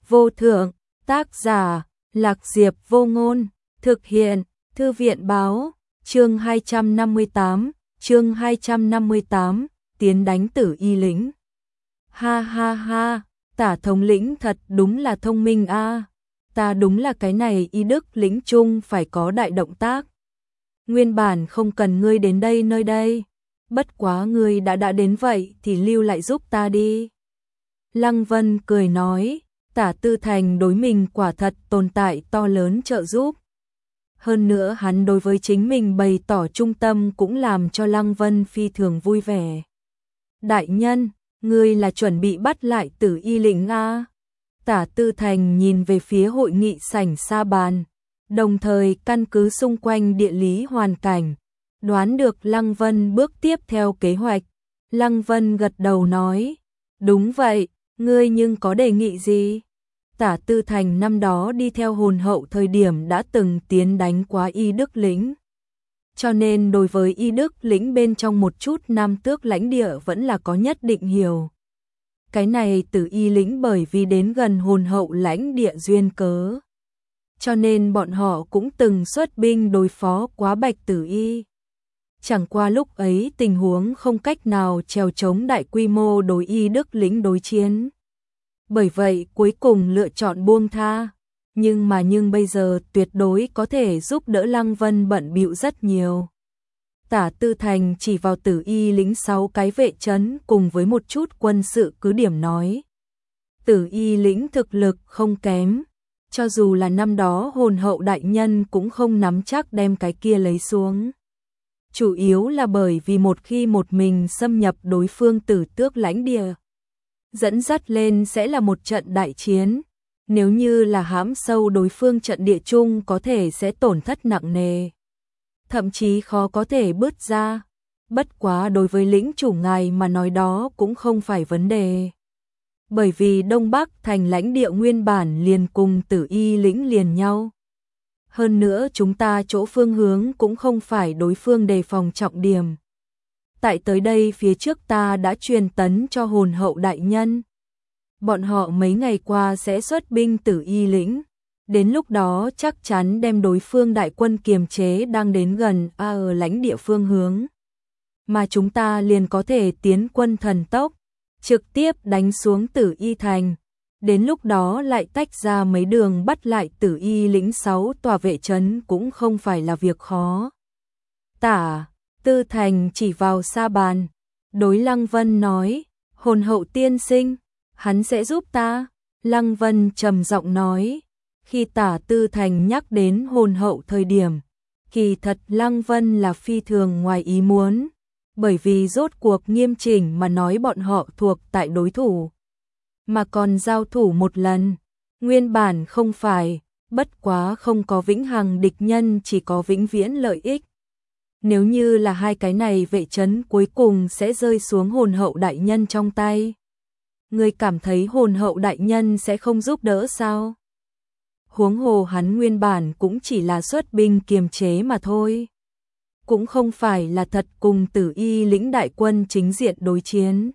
vô thượng, tác giả, Lạc Diệp Vô Ngôn, thực hiện, Thư viện báo, chương 258, tiến đánh Tử Y lĩnh. Ha ha ha, Tả thống lĩnh thật đúng là thông minh a. Ta đúng là cái này Y Đức lĩnh chung phải có đại động tác. Nguyên bản không cần ngươi đến đây nơi đây, bất quá ngươi đã đến vậy thì lưu lại giúp ta đi. Lăng Vân cười nói, Tả Tư Thành đối mình quả thật tồn tại to lớn trợ giúp. Hơn nữa hắn đối với chính mình bày tỏ trung tâm cũng làm cho Lăng Vân phi thường vui vẻ. Đại nhân, ngươi là chuẩn bị bắt lại Tử Y lĩnh a? Tả Tư Thành nhìn về phía hội nghị sảnh Sa Bàn, đồng thời căn cứ xung quanh địa lý hoàn cảnh, đoán được Lăng Vân bước tiếp theo kế hoạch. Lăng Vân gật đầu nói, đúng vậy, ngươi nhưng có đề nghị gì? Tả Tư Thành năm đó đi theo hồn hậu thời điểm đã từng tiến đánh quá Y Đức lĩnh. Cho nên đối với Y Đức lĩnh bên trong một chút Nam Tước lãnh địa vẫn là có nhất định hiểu. Cái này Tử Y lĩnh bởi vì đến gần hồn hậu lãnh địa duyên cớ. Cho nên bọn họ cũng từng xuất binh đối phó quá Bạch Tử Y. Chẳng qua lúc ấy tình huống không cách nào chèo chống đại quy mô đối Y Đức lĩnh đối chiến. Bởi vậy cuối cùng lựa chọn buông tha. Nhưng bây giờ tuyệt đối có thể giúp đỡ Lăng Vân bận bịu rất nhiều. Tả Tư Thành chỉ vào Tử Y lĩnh 6 cái vệ trấn cùng với một chút quân sự cứ điểm nói. Tử Y lĩnh thực lực không kém, cho dù là năm đó hồn hậu đại nhân cũng không nắm chắc đem cái kia lấy xuống. Chủ yếu là bởi vì một khi một mình xâm nhập đối phương Tử Tước lãnh địa, dẫn dắt lên sẽ là một trận đại chiến. Nếu như là hãm sâu đối phương trận địa chung có thể sẽ tổn thất nặng nề. Thậm chí khó có thể bứt ra. Bất quá đối với lĩnh chủ ngài mà nói đó cũng không phải vấn đề. Bởi vì Đông Bắc thành lãnh địa nguyên bản liền cùng Tử Y lĩnh liền nhau. Hơn nữa chúng ta chỗ phương hướng cũng không phải đối phương đề phòng trọng điểm. Tại tới đây phía trước ta đã truyền tấn cho hồn hậu đại nhân. Bọn họ mấy ngày qua sẽ xuất binh Tử Y lĩnh. Đến lúc đó chắc chắn đem đối phương đại quân kiềm chế đang đến gần ở lãnh địa phương hướng. Mà chúng ta liền có thể tiến quân thần tốc, trực tiếp đánh xuống Tử Y thành. Đến lúc đó lại tách ra mấy đường bắt lại Tử Y lĩnh 6 tòa vệ trấn cũng không phải là việc khó. Tả Tư Thành chỉ vào Sa Bàn, đối Lăng Vân nói, hồn hậu tiên sinh, hắn sẽ giúp ta. Lăng Vân trầm giọng nói, khi Tả Tư Thành nhắc đến hồn hậu thời điểm, kỳ thật Lăng Vân là phi thường ngoài ý muốn, bởi vì rốt cuộc nghiêm chỉnh mà nói bọn họ thuộc tại đối thủ, mà còn giao thủ một lần, nguyên bản không phải, bất quá không có vĩnh hằng địch nhân chỉ có vĩnh viễn lợi ích. Nếu như là hai cái này vệ trấn cuối cùng sẽ rơi xuống hồn hậu đại nhân trong tay. Ngươi cảm thấy hồn hậu đại nhân sẽ không giúp đỡ sao? Huống hồ hắn nguyên bản cũng chỉ là xuất binh kiềm chế mà thôi. Cũng không phải là thật cùng Tử Y lĩnh đại quân chính diện đối chiến.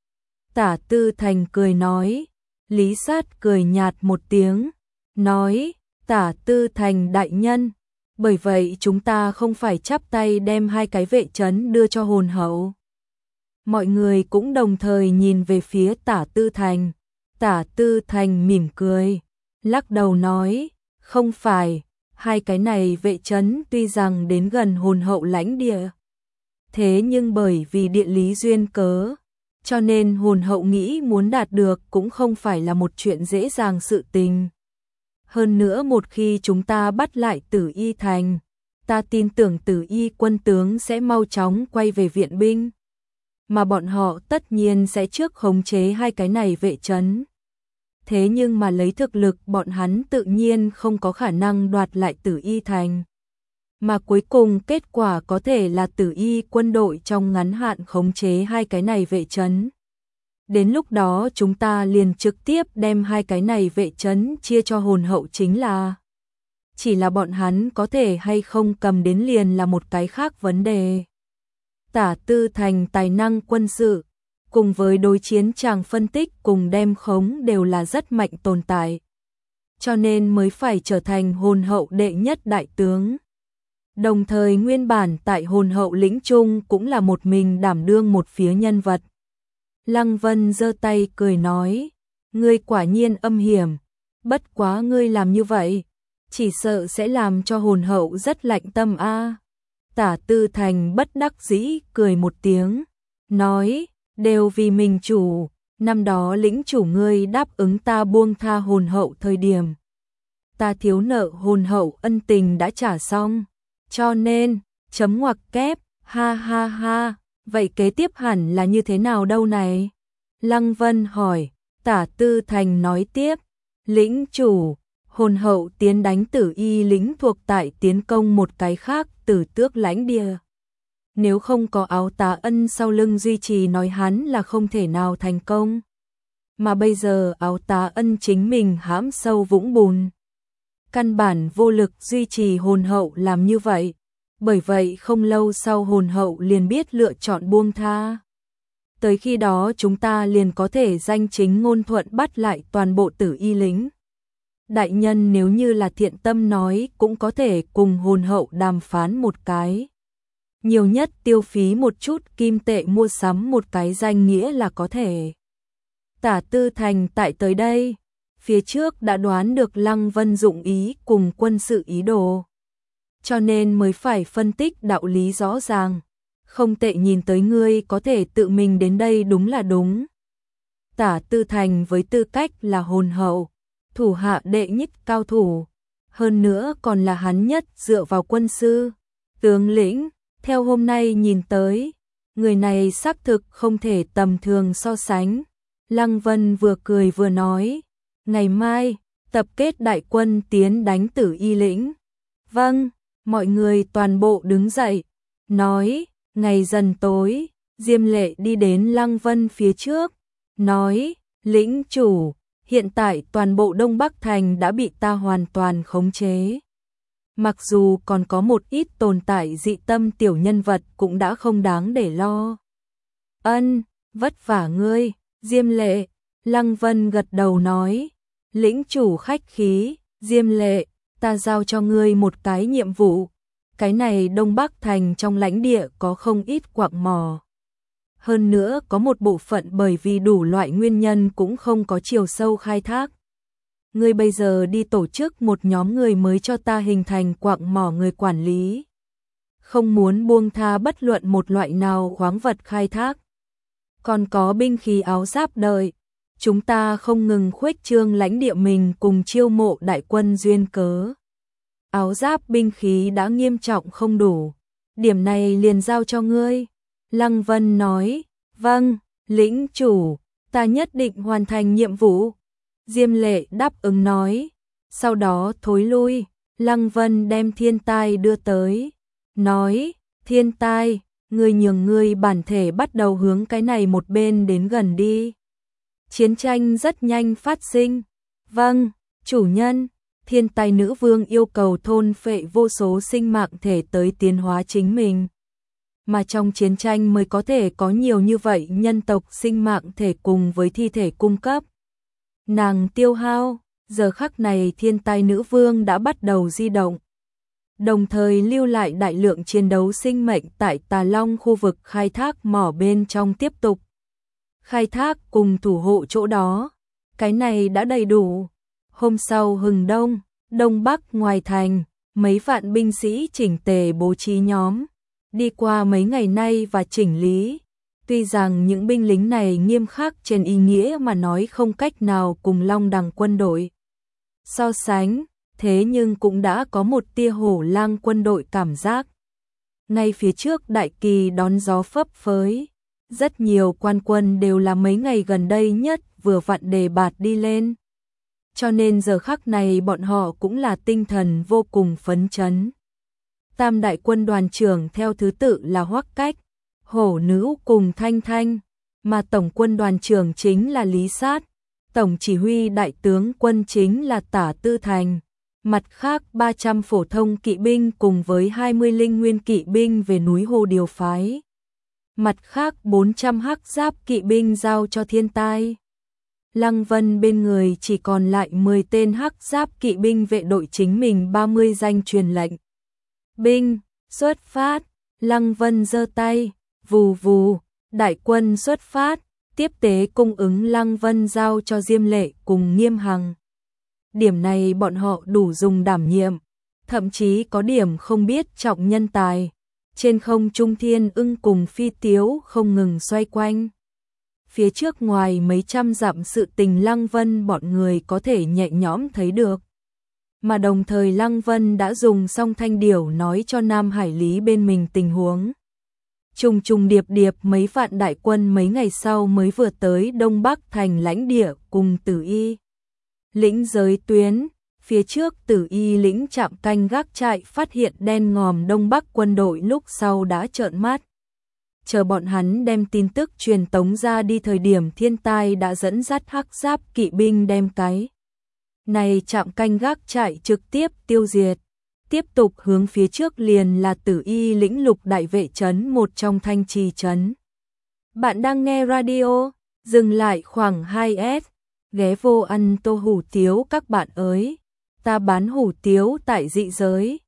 Tả Tư Thành cười nói, Lý Sát cười nhạt một tiếng, nói, Tả Tư Thành đại nhân, bởi vậy chúng ta không phải chắp tay đem hai cái vệ trấn đưa cho hồn hậu. Mọi người cũng đồng thời nhìn về phía Tả Tư Thành. Tả Tư Thành mỉm cười, lắc đầu nói, không phải, hai cái này vệ trấn tuy rằng đến gần hồn hậu lãnh địa. Thế nhưng bởi vì địa lý duyên cớ, cho nên hồn hậu nghĩ muốn đạt được cũng không phải là một chuyện dễ dàng sự tình. Hơn nữa một khi chúng ta bắt lại Tử Y thành, ta tin tưởng Tử Y quân tướng sẽ mau chóng quay về viện binh. Mà bọn họ tất nhiên sẽ trước khống chế hai cái này vệ trấn. Thế nhưng mà lấy thực lực bọn hắn tự nhiên không có khả năng đoạt lại Tử Y thành. Mà cuối cùng kết quả có thể là Tử Y quân đội trong ngắn hạn khống chế hai cái này vệ trấn. Đến lúc đó chúng ta liền trực tiếp đem hai cái này vệ trấn chia cho hồn hậu chính là. Chỉ là bọn hắn có thể hay không cầm đến liền là một cái khác vấn đề. Tả Tư Thành tài năng quân sự, cùng với đối chiến chàng phân tích cùng đem khống đều là rất mạnh tồn tại. cho nên mới phải trở thành hồn hậu đệ nhất đại tướng. Đồng thời nguyên bản tại hồn hậu lĩnh trung cũng là một mình đảm đương một phía nhân vật. Lăng Vân giơ tay cười nói, ngươi quả nhiên âm hiểm, bất quá ngươi làm như vậy, chỉ sợ sẽ làm cho hồn hậu rất lạnh tâm a. Tả Tư Thành bất đắc dĩ cười một tiếng, nói, đều vì mình chủ, năm đó lĩnh chủ ngươi đáp ứng ta buông tha hồn hậu thời điểm. Ta thiếu nợ hồn hậu ân tình đã trả xong, cho nên, chấm ngoặc kép, ha ha ha, vậy kế tiếp hẳn là như thế nào đâu này? Lăng Vân hỏi, Tả Tư Thành nói tiếp, lĩnh chủ, hồn hậu tiến đánh Tử Y lĩnh thuộc tại tiến công một cái khác Tử Tước lãnh địa. Nếu không có Áo Tá Ân sau lưng duy trì nói hắn là không thể nào thành công. Mà bây giờ Áo Tá Ân chính mình hãm sâu vũng bùn. Căn bản vô lực duy trì hồn hậu làm như vậy. Bởi vậy không lâu sau hồn hậu liền biết lựa chọn buông tha. Tới khi đó chúng ta liền có thể danh chính ngôn thuận bắt lại toàn bộ Tử Y lĩnh. Đại nhân nếu như là thiện tâm nói cũng có thể cùng hồn hậu đàm phán một cái. Nhiều nhất tiêu phí một chút kim tệ mua sắm một cái danh nghĩa là có thể. Tả Tư Thành tại tới đây, phía trước đã đoán được Lăng Vân dụng ý cùng quân sự ý đồ. Cho nên mới phải phân tích đạo lý rõ ràng. Không tệ, nhìn tới ngươi có thể tự mình đến đây đúng là đúng. Tả Tư Thành với tư cách là hồn hậu, thủ hạ đệ nhất cao thủ, hơn nữa còn là hắn nhất dựa vào quân sư, tướng lĩnh, theo hôm nay nhìn tới, người này xác thực không thể tầm thường so sánh. Lăng Vân vừa cười vừa nói, ngày mai, tập kết đại quân tiến đánh Tử Y lĩnh. Vâng, mọi người toàn bộ đứng dậy, nói, ngày dần tối, Diêm Lệ đi đến Lăng Vân phía trước, nói, lĩnh chủ, hiện tại toàn bộ Đông Bắc Thành đã bị ta hoàn toàn khống chế. Mặc dù còn có một ít tồn tại dị tâm tiểu nhân vật cũng đã không đáng để lo. Ân, vất vả ngươi, Diêm Lệ. Lăng Vân gật đầu nói, lĩnh chủ khách khí, Diêm Lệ, ta giao cho ngươi một cái nhiệm vụ. Cái này Đông Bắc Thành trong lãnh địa có không ít quặng mỏ. Hơn nữa có một bộ phận bởi vì đủ loại nguyên nhân cũng không có chiều sâu khai thác. Ngươi bây giờ đi tổ chức một nhóm người mới cho ta hình thành quặng mỏ người quản lý. Không muốn buông tha bất luận một loại nào khoáng vật khai thác. Còn có binh khí áo giáp đợi. Chúng ta không ngừng khuếch trương lãnh địa mình cùng chiêu mộ đại quân duyên cớ. Áo giáp binh khí đã nghiêm trọng không đủ. Điểm này liền giao cho ngươi. Lăng Vân nói, vâng, lĩnh chủ, ta nhất định hoàn thành nhiệm vụ. Diêm Lệ đáp ứng nói, sau đó thối lui. Lăng Vân đem Thiên Tai đưa tới, nói, Thiên Tai, ngươi nhường ngươi bản thể bắt đầu hướng cái này một bên đến gần đi. Chiến tranh rất nhanh phát sinh. Vâng, chủ nhân. Thiên Tai nữ vương yêu cầu thôn phệ vô số sinh mạng thể tới tiến hóa chính mình. Mà trong chiến tranh mới có thể có nhiều như vậy nhân tộc sinh mạng thể cùng với thi thể cung cấp. Nàng tiêu hao, giờ khắc này Thiên Tai nữ vương đã bắt đầu di động. Đồng thời lưu lại đại lượng chiến đấu sinh mệnh tại Tà Long khu vực khai thác mỏ bên trong tiếp tục. Khai thác cùng thủ hộ chỗ đó. Cái này đã đầy đủ. Hôm sau hừng đông, Đông Bắc ngoài thành, mấy vạn binh sĩ chỉnh tề bố trí nhóm. Đi qua mấy ngày nay và chỉnh lý. Tuy rằng những binh lính này nghiêm khắc trên ý nghĩa mà nói không cách nào cùng Long Đằng quân đội so sánh, thế nhưng cũng đã có một tia hổ lang quân đội cảm giác. Ngay phía trước đại kỳ đón gió phấp phới, rất nhiều quan quân đều là mấy ngày gần đây nhất vừa vặn đề bạt đi lên. Cho nên giờ khắc này bọn họ cũng là tinh thần vô cùng phấn chấn. Tam đại quân đoàn trưởng theo thứ tự là Hoắc Cách, Hổ Nữ cùng Thanh Thanh, mà tổng quân đoàn trưởng chính là Lý Sát, tổng chỉ huy đại tướng quân chính là Tả Tư Thành. Mặt khác 300 phổ thông kỵ binh cùng với 20 linh nguyên kỵ binh về núi Hồ điều phái. Mặt khác 400 hắc giáp kỵ binh giao cho Thiên Tai. Lăng Vân bên người chỉ còn lại 10 tên hắc giáp kỵ binh vệ đội chính mình 30 danh truyền lệnh. Binh, xuất phát, Lăng Vân giơ tay, vù vù, đại quân xuất phát, tiếp tế cung ứng Lăng Vân giao cho Diêm Lệ cùng Nghiêm Hằng. Điểm này bọn họ đủ dùng đảm nhiệm, thậm chí có điểm không biết trọng nhân tài. Trên không trung Thiên Ưng cùng Phi Tiếu không ngừng xoay quanh. Phía trước ngoài mấy trăm dặm sự tình Lăng Vân bọn người có thể nhẹ nhõm thấy được. Mà đồng thời Lăng Vân đã dùng song thanh điểu nói cho Nam Hải Lý bên mình tình huống. Trùng trùng điệp điệp mấy vạn đại quân mấy ngày sau mới vừa tới Đông Bắc thành lãnh địa cùng Tử Y lĩnh giới tuyến. Phía trước Tử Y lĩnh trạm canh gác trại phát hiện đen ngòm Đông Bắc quân đội, lúc sau đã trợn mắt. Chờ bọn hắn đem tin tức truyền tống ra đi thời điểm thiên tai đã dẫn dắt hắc giáp kỵ binh đem cái này trạm canh gác trại trực tiếp tiêu diệt. Tiếp tục hướng phía trước liền là Tử Y lĩnh lục đại vệ trấn, một trong thanh trì trấn. Bạn đang nghe radio, dừng lại khoảng 2S, ghé vô ăn tô hủ tiếu các bạn ơi. Ta bán hủ tiếu tại dị giới.